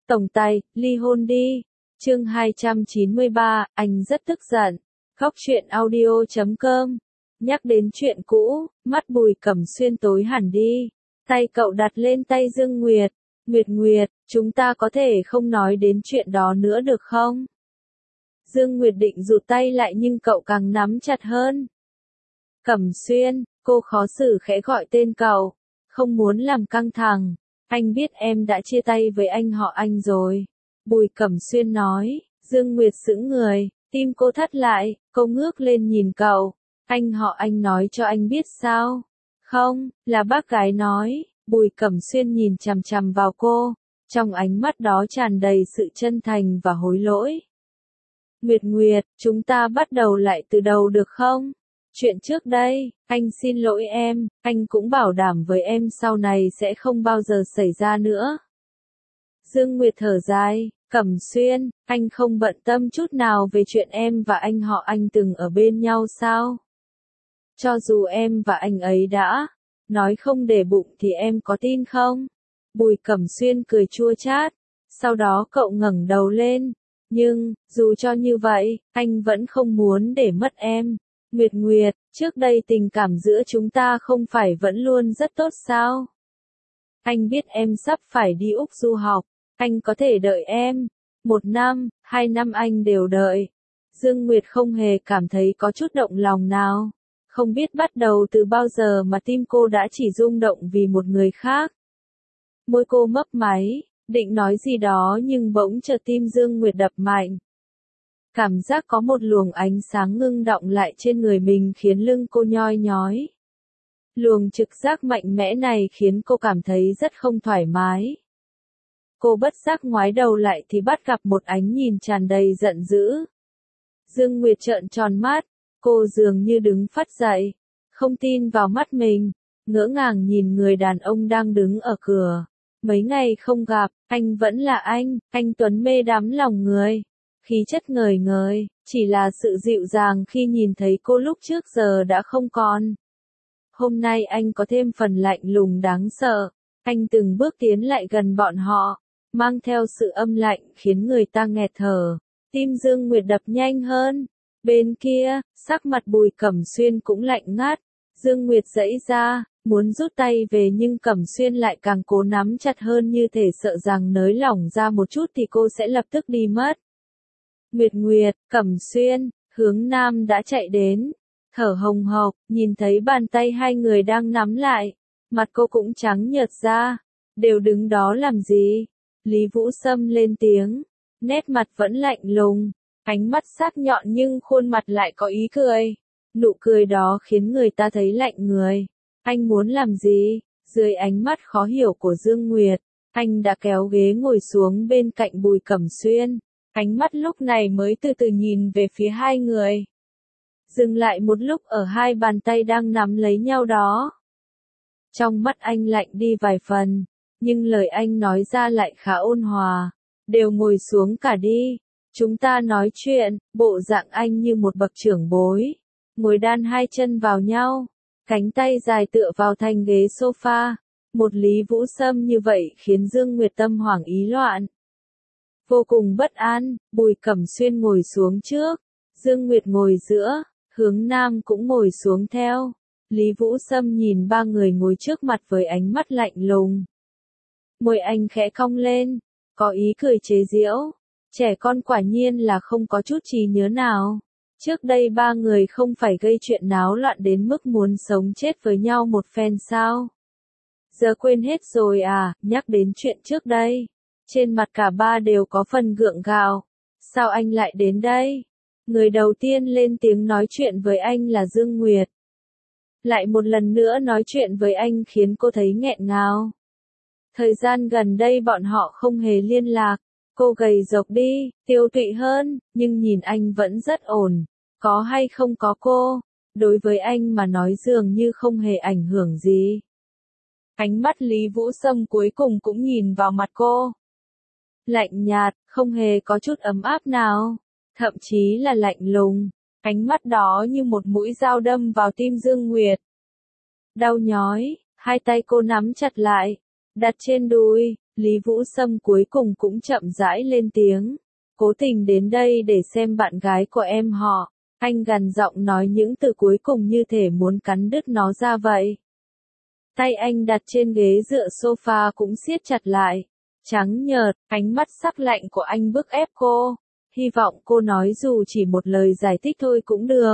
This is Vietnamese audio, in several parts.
Tổng tài, ly hôn đi. Chương 293, anh rất tức giận. Khóc chuyện audio.com. Nhắc đến chuyện cũ, mắt Bùi Cẩm Xuyên tối hẳn đi. Tay cậu đặt lên tay Dương Nguyệt. Nguyệt, chúng ta có thể không nói đến chuyện đó nữa được không? Dương Nguyệt định rụt tay lại nhưng cậu càng nắm chặt hơn. Cẩm Xuyên, cô khó xử khẽ gọi tên cậu. Không muốn làm căng thẳng. Anh biết em đã chia tay với anh họ Anh rồi. Bùi Cẩm Xuyên nói. Dương Nguyệt sững người, tim cô thắt lại, cô ngước lên nhìn cậu. Anh họ Anh nói cho anh biết sao? Không, là bác gái nói. Bùi Cẩm Xuyên nhìn chằm chằm vào cô. Trong ánh mắt đó tràn đầy sự chân thành và hối lỗi. Nguyệt, chúng ta bắt đầu lại từ đầu được không? Chuyện trước đây, anh xin lỗi em, anh cũng bảo đảm với em sau này sẽ không bao giờ xảy ra nữa. Dương Nguyệt thở dài, Cẩm Xuyên, anh không bận tâm chút nào về chuyện em và anh họ Anh từng ở bên nhau sao? Cho dù em và anh ấy đã nói không để bụng thì em có tin không? Bùi Cẩm Xuyên cười chua chát, sau đó cậu ngẩng đầu lên. Nhưng, dù cho như vậy, anh vẫn không muốn để mất em. Nguyệt, trước đây tình cảm giữa chúng ta không phải vẫn luôn rất tốt sao? Anh biết em sắp phải đi Úc du học, anh có thể đợi em. 1 năm, 2 năm anh đều đợi. Dương Nguyệt không hề cảm thấy có chút động lòng nào. Không biết bắt đầu từ bao giờ mà tim cô đã chỉ rung động vì một người khác. Môi cô mấp máy, định nói gì đó nhưng bỗng chợt tim Dương Nguyệt đập mạnh. Cảm giác có một luồng ánh sáng ngưng đọng lại trên người mình khiến lưng cô nhoi nhói. Luồng trực giác mạnh mẽ này khiến cô cảm thấy rất không thoải mái. Cô bất giác ngoái đầu lại thì bắt gặp một ánh nhìn tràn đầy giận dữ. Dương Nguyệt trợn tròn mắt, cô dường như đứng phắt dậy, không tin vào mắt mình, ngỡ ngàng nhìn người đàn ông đang đứng ở cửa. Mấy ngày không gặp, anh vẫn là anh Tuấn mê đắm lòng người. Khí chất ngời ngời, chỉ là sự dịu dàng khi nhìn thấy cô lúc trước giờ đã không còn. Hôm nay anh có thêm phần lạnh lùng đáng sợ, anh từng bước tiến lại gần bọn họ, mang theo sự âm lạnh khiến người ta nghẹt thở. Tim Dương Nguyệt đập nhanh hơn. Bên kia, sắc mặt Bùi Cẩm Xuyên cũng lạnh ngắt. Dương Nguyệt giãy ra, muốn rút tay về nhưng Cẩm Xuyên lại càng cố nắm chặt hơn như thể sợ rằng nới lỏng ra một chút thì cô sẽ lập tức đi mất. Nguyệt, Cẩm Xuyên, hướng Nam đã chạy đến, thở hồng hộc, nhìn thấy bàn tay hai người đang nắm lại, mặt cô cũng trắng nhợt ra, đều đứng đó làm gì? Lý Vũ Sâm lên tiếng, nét mặt vẫn lạnh lùng, ánh mắt sắc nhọn nhưng khuôn mặt lại có ý cười, nụ cười đó khiến người ta thấy lạnh người. Anh muốn làm gì? Dưới ánh mắt khó hiểu của Dương Nguyệt, anh đã kéo ghế ngồi xuống bên cạnh Bùi Cẩm Xuyên. Ánh mắt lúc này mới từ từ nhìn về phía hai người. Dừng lại một lúc ở hai bàn tay đang nắm lấy nhau đó. Trong mắt anh lạnh đi vài phần, nhưng lời anh nói ra lại khá ôn hòa. Đều ngồi xuống cả đi. Chúng ta nói chuyện, bộ dạng anh như một bậc trưởng bối. Ngồi đan hai chân vào nhau, cánh tay dài tựa vào thành ghế sofa. Một Lý Vũ Sâm như vậy khiến Dương Nguyệt tâm hoảng ý loạn. Vô cùng bất an, Bùi Cẩm Xuyên ngồi xuống trước, Dương Nguyệt ngồi giữa, hướng Nam cũng ngồi xuống theo. Lý Vũ Sâm nhìn ba người ngồi trước mặt với ánh mắt lạnh lùng. Môi anh khẽ cong lên, có ý cười chế giễu. Trẻ con quả nhiên là không có chút trí nhớ nào. Trước đây ba người không phải gây chuyện náo loạn đến mức muốn sống chết với nhau một phen sao? Giờ quên hết rồi à? Nhắc đến chuyện trước đây. Trên mặt cả ba đều có phần gượng gạo. Sao anh lại đến đây? Người đầu tiên lên tiếng nói chuyện với anh là Dương Nguyệt. Lại một lần nữa nói chuyện với anh khiến cô thấy nghẹn ngào. Thời gian gần đây bọn họ không hề liên lạc. Cô gầy rộc đi, tiêu tụy hơn, nhưng nhìn anh vẫn rất ổn. Có hay không có cô, đối với anh mà nói dường như không hề ảnh hưởng gì. Ánh mắt Lý Vũ Sâm cuối cùng cũng nhìn vào mặt cô. Lạnh nhạt, không hề có chút ấm áp nào, thậm chí là lạnh lùng. Ánh mắt đó như một mũi dao đâm vào tim Dương Nguyệt. Đau nhói, hai tay cô nắm chặt lại, đặt trên đùi, Lý Vũ Sâm cuối cùng cũng chậm rãi lên tiếng. Cố tình đến đây để xem bạn gái của em họ. Anh gằn giọng nói những từ cuối cùng như thể muốn cắn đứt nó ra vậy. Tay anh đặt trên ghế dựa sofa cũng siết chặt lại. Trắng nhợt, ánh mắt sắc lạnh của anh bức ép cô. Hy vọng cô nói dù chỉ một lời giải thích thôi cũng được.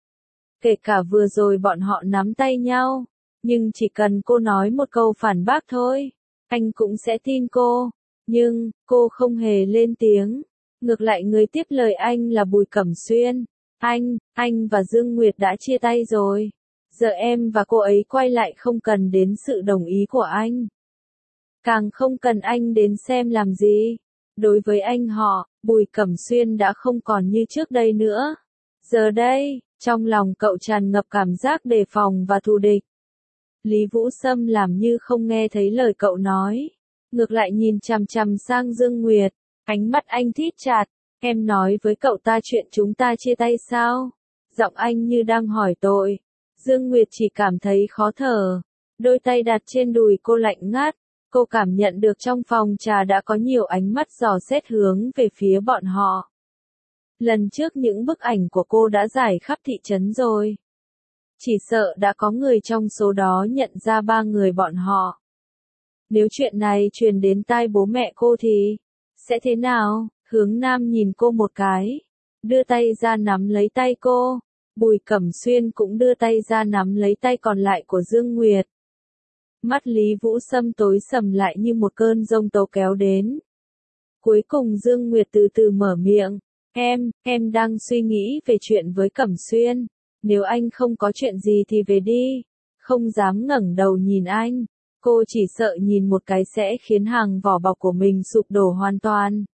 Kể cả vừa rồi bọn họ nắm tay nhau. Nhưng chỉ cần cô nói một câu phản bác thôi. Anh cũng sẽ tin cô. Nhưng, cô không hề lên tiếng. Ngược lại người tiếp lời anh là Bùi Cẩm Xuyên. Anh và Dương Nguyệt đã chia tay rồi. Giờ em và cô ấy quay lại không cần đến sự đồng ý của anh. Càng không cần anh đến xem làm gì. Đối với anh họ, Bùi Cẩm Xuyên đã không còn như trước đây nữa. Giờ đây, trong lòng cậu tràn ngập cảm giác đề phòng và thù địch. Lý Vũ Sâm làm như không nghe thấy lời cậu nói. Ngược lại nhìn chằm chằm sang Dương Nguyệt. Ánh mắt anh thít chặt. Em nói với cậu ta chuyện chúng ta chia tay sao? Giọng anh như đang hỏi tội. Dương Nguyệt chỉ cảm thấy khó thở. Đôi tay đặt trên đùi cô lạnh ngắt. Cô cảm nhận được trong phòng trà đã có nhiều ánh mắt dò xét hướng về phía bọn họ. Lần trước những bức ảnh của cô đã rải khắp thị trấn rồi. Chỉ sợ đã có người trong số đó nhận ra ba người bọn họ. Nếu chuyện này truyền đến tai bố mẹ cô thì sẽ thế nào? Hướng Nam nhìn cô một cái, đưa tay ra nắm lấy tay cô. Bùi Cẩm Xuyên cũng đưa tay ra nắm lấy tay còn lại của Dương Nguyệt. Mắt Lý Vũ Sâm tối sầm lại như một cơn giông tố kéo đến. Cuối cùng Dương Nguyệt từ từ mở miệng. Em đang suy nghĩ về chuyện với Cẩm Xuyên. Nếu anh không có chuyện gì thì về đi. Không dám ngẩng đầu nhìn anh. Cô chỉ sợ nhìn một cái sẽ khiến hàng vỏ bọc của mình sụp đổ hoàn toàn.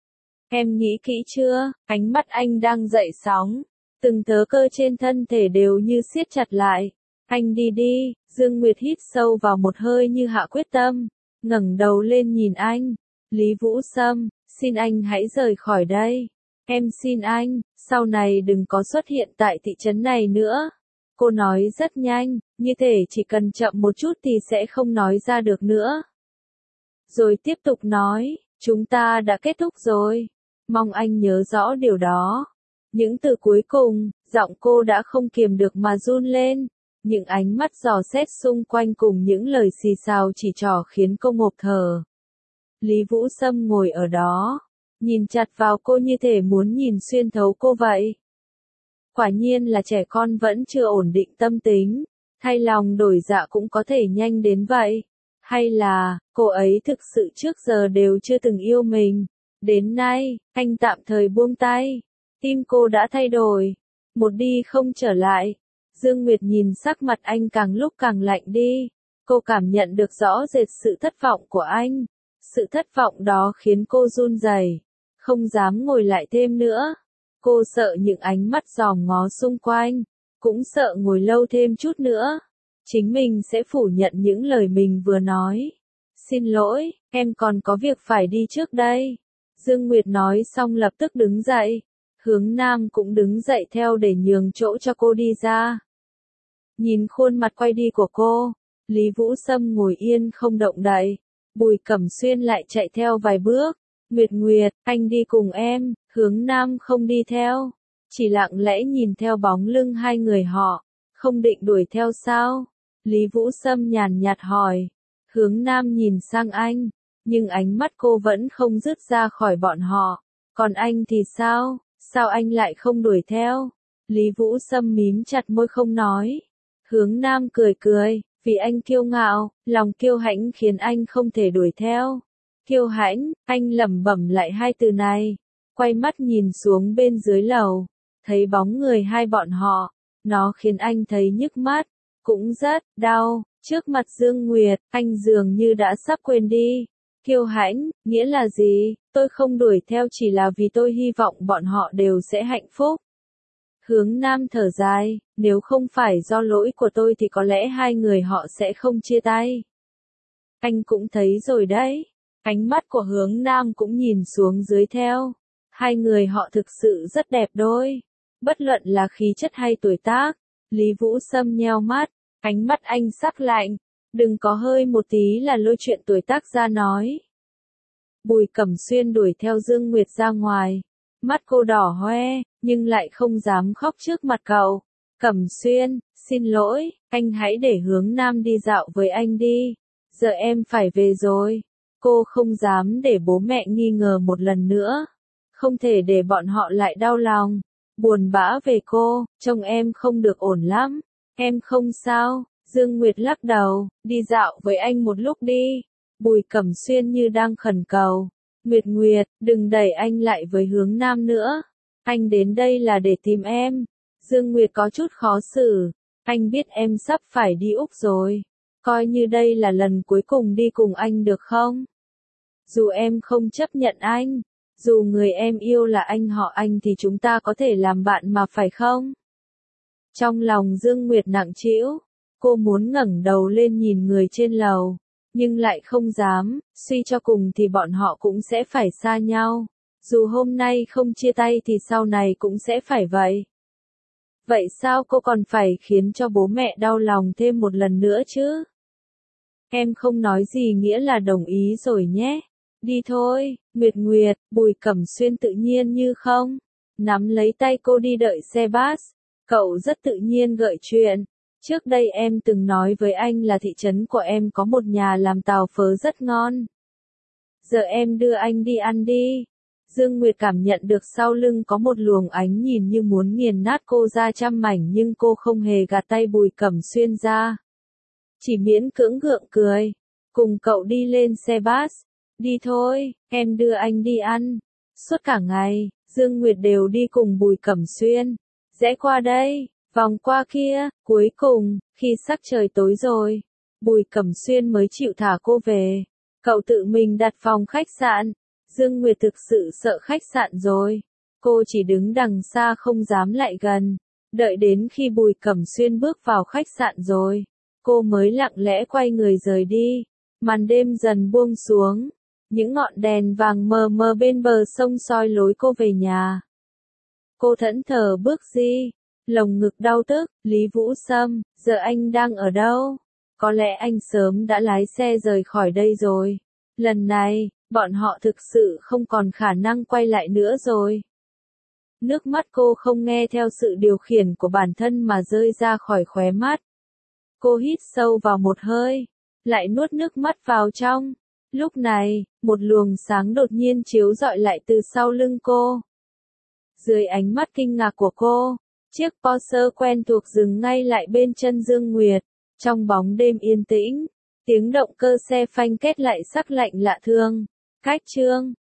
Em nghĩ kỹ chưa? Ánh mắt anh đang dậy sóng. Từng tớ cơ trên thân thể đều như siết chặt lại. Anh đi đi. Dương Nguyệt hít sâu vào một hơi như hạ quyết tâm. Ngẩng đầu lên nhìn anh. Lý Vũ Sâm, xin anh hãy rời khỏi đây. Em xin anh, sau này đừng có xuất hiện tại thị trấn này nữa. Cô nói rất nhanh, như thể chỉ cần chậm một chút thì sẽ không nói ra được nữa. Rồi tiếp tục nói, chúng ta đã kết thúc rồi. Mong anh nhớ rõ điều đó. Những từ cuối cùng, giọng cô đã không kiềm được mà run lên. Những ánh mắt dò xét xung quanh cùng những lời xì xào chỉ trỏ khiến cô ngộp thở. Lý Vũ Sâm ngồi ở đó, nhìn chặt vào cô như thể muốn nhìn xuyên thấu cô vậy. Quả nhiên là trẻ con vẫn chưa ổn định tâm tính, thay lòng đổi dạ cũng có thể nhanh đến vậy. Hay là, cô ấy thực sự trước giờ đều chưa từng yêu mình. Đến nay, anh tạm thời buông tay. Tim cô đã thay đổi. Một đi không trở lại. Dương Nguyệt nhìn sắc mặt anh càng lúc càng lạnh đi. Cô cảm nhận được rõ rệt sự thất vọng của anh. Sự thất vọng đó khiến cô run rẩy, không dám ngồi lại thêm nữa. Cô sợ những ánh mắt dòm ngó xung quanh, cũng sợ ngồi lâu thêm chút nữa. Chính mình sẽ phủ nhận những lời mình vừa nói. Xin lỗi, em còn có việc phải đi trước đây. Dương Nguyệt nói xong lập tức đứng dậy. Hướng Nam cũng đứng dậy theo để nhường chỗ cho cô đi ra. Nhìn khuôn mặt quay đi của cô, Lý Vũ Sâm ngồi yên không động đậy. Bùi Cẩm Xuyên lại chạy theo vài bước. Nguyệt, anh đi cùng em. Hướng Nam không đi theo. Chỉ lặng lẽ nhìn theo bóng lưng hai người họ. Không định đuổi theo sao? Lý Vũ Sâm nhàn nhạt hỏi. Hướng Nam nhìn sang anh. Nhưng ánh mắt cô vẫn không dứt ra khỏi bọn họ. Còn anh thì sao? Sao anh lại không đuổi theo? Lý Vũ Sâm mím chặt môi không nói. Hướng Nam cười cười. Vì anh kiêu ngạo, lòng kiêu hãnh khiến anh không thể đuổi theo. Kiêu hãnh, anh lẩm bẩm lại hai từ này. Quay mắt nhìn xuống bên dưới lầu. Thấy bóng người hai bọn họ. Nó khiến anh thấy nhức mắt. Cũng rất đau. Trước mặt Dương Nguyệt, anh dường như đã sắp quên đi. Kiêu hãnh, nghĩa là gì? Tôi không đuổi theo chỉ là vì tôi hy vọng bọn họ đều sẽ hạnh phúc. Hướng Nam thở dài, nếu không phải do lỗi của tôi thì có lẽ hai người họ sẽ không chia tay. Anh cũng thấy rồi đấy. Ánh mắt của Hướng Nam cũng nhìn xuống dưới theo. Hai người họ thực sự rất đẹp đôi. Bất luận là khí chất hay tuổi tác. Lý Vũ Sâm nheo mắt, ánh mắt anh sắc lạnh. Đừng có hơi một tí là lôi chuyện tuổi tác ra nói. Bùi Cẩm Xuyên đuổi theo Dương Nguyệt ra ngoài. Mắt cô đỏ hoe, nhưng lại không dám khóc trước mặt cậu. Cẩm Xuyên, xin lỗi, anh hãy để Hướng Nam đi dạo với anh đi. Giờ em phải về rồi. Cô không dám để bố mẹ nghi ngờ một lần nữa. Không thể để bọn họ lại đau lòng. Buồn bã về cô, trông em không được ổn lắm. Em không sao. Dương Nguyệt lắc đầu, đi dạo với anh một lúc đi. Bùi Cẩm Xuyên như đang khẩn cầu. Nguyệt Nguyệt, đừng đẩy anh lại với Hướng Nam nữa. Anh đến đây là để tìm em. Dương Nguyệt có chút khó xử. Anh biết em sắp phải đi Úc rồi. Coi như đây là lần cuối cùng đi cùng anh được không? Dù em không chấp nhận anh, dù người em yêu là anh họ anh thì chúng ta có thể làm bạn mà phải không? Trong lòng Dương Nguyệt nặng trĩu, cô muốn ngẩng đầu lên nhìn người trên lầu, nhưng lại không dám, suy cho cùng thì bọn họ cũng sẽ phải xa nhau. Dù hôm nay không chia tay thì sau này cũng sẽ phải vậy. Vậy sao cô còn phải khiến cho bố mẹ đau lòng thêm một lần nữa chứ? Em không nói gì nghĩa là đồng ý rồi nhé. Đi thôi, Nguyệt Nguyệt. Bùi Cẩm Xuyên tự nhiên như không. Nắm lấy tay cô đi đợi xe bus. Cậu rất tự nhiên gợi chuyện. Trước đây em từng nói với anh là thị trấn của em có một nhà làm tàu phớ rất ngon. Giờ em đưa anh đi ăn đi. Dương Nguyệt cảm nhận được sau lưng có một luồng ánh nhìn như muốn nghiền nát cô ra trăm mảnh, nhưng cô không hề gạt tay Bùi Cẩm Xuyên ra. Chỉ miễn cưỡng gượng cười. Cùng cậu đi lên xe bus. Đi thôi, em đưa anh đi ăn. Suốt cả ngày, Dương Nguyệt đều đi cùng Bùi Cẩm Xuyên. Rẽ qua đây, vòng qua kia, cuối cùng, khi sắc trời tối rồi, Bùi Cẩm Xuyên mới chịu thả cô về. Cậu tự mình đặt phòng khách sạn. Dương Nguyệt thực sự sợ khách sạn rồi. Cô chỉ đứng đằng xa không dám lại gần. Đợi đến khi Bùi Cẩm Xuyên bước vào khách sạn rồi, cô mới lặng lẽ quay người rời đi. Màn đêm dần buông xuống. Những ngọn đèn vàng mờ mờ bên bờ sông soi lối cô về nhà. Cô thẫn thờ bước đi. Lồng ngực đau tức. Lý Vũ Sâm, giờ anh đang ở đâu? Có lẽ anh sớm đã lái xe rời khỏi đây rồi. Lần này, bọn họ thực sự không còn khả năng quay lại nữa rồi. Nước mắt cô không nghe theo sự điều khiển của bản thân mà rơi ra khỏi khóe mắt. Cô hít sâu vào một hơi, lại nuốt nước mắt vào trong. Lúc này, một luồng sáng đột nhiên chiếu rọi lại từ sau lưng cô. Dưới ánh mắt kinh ngạc của cô, chiếc Porsche quen thuộc dừng ngay lại bên chân Dương Nguyệt. Trong bóng đêm yên tĩnh, tiếng động cơ xe phanh kết lại sắc lạnh lạ thương. Cách chương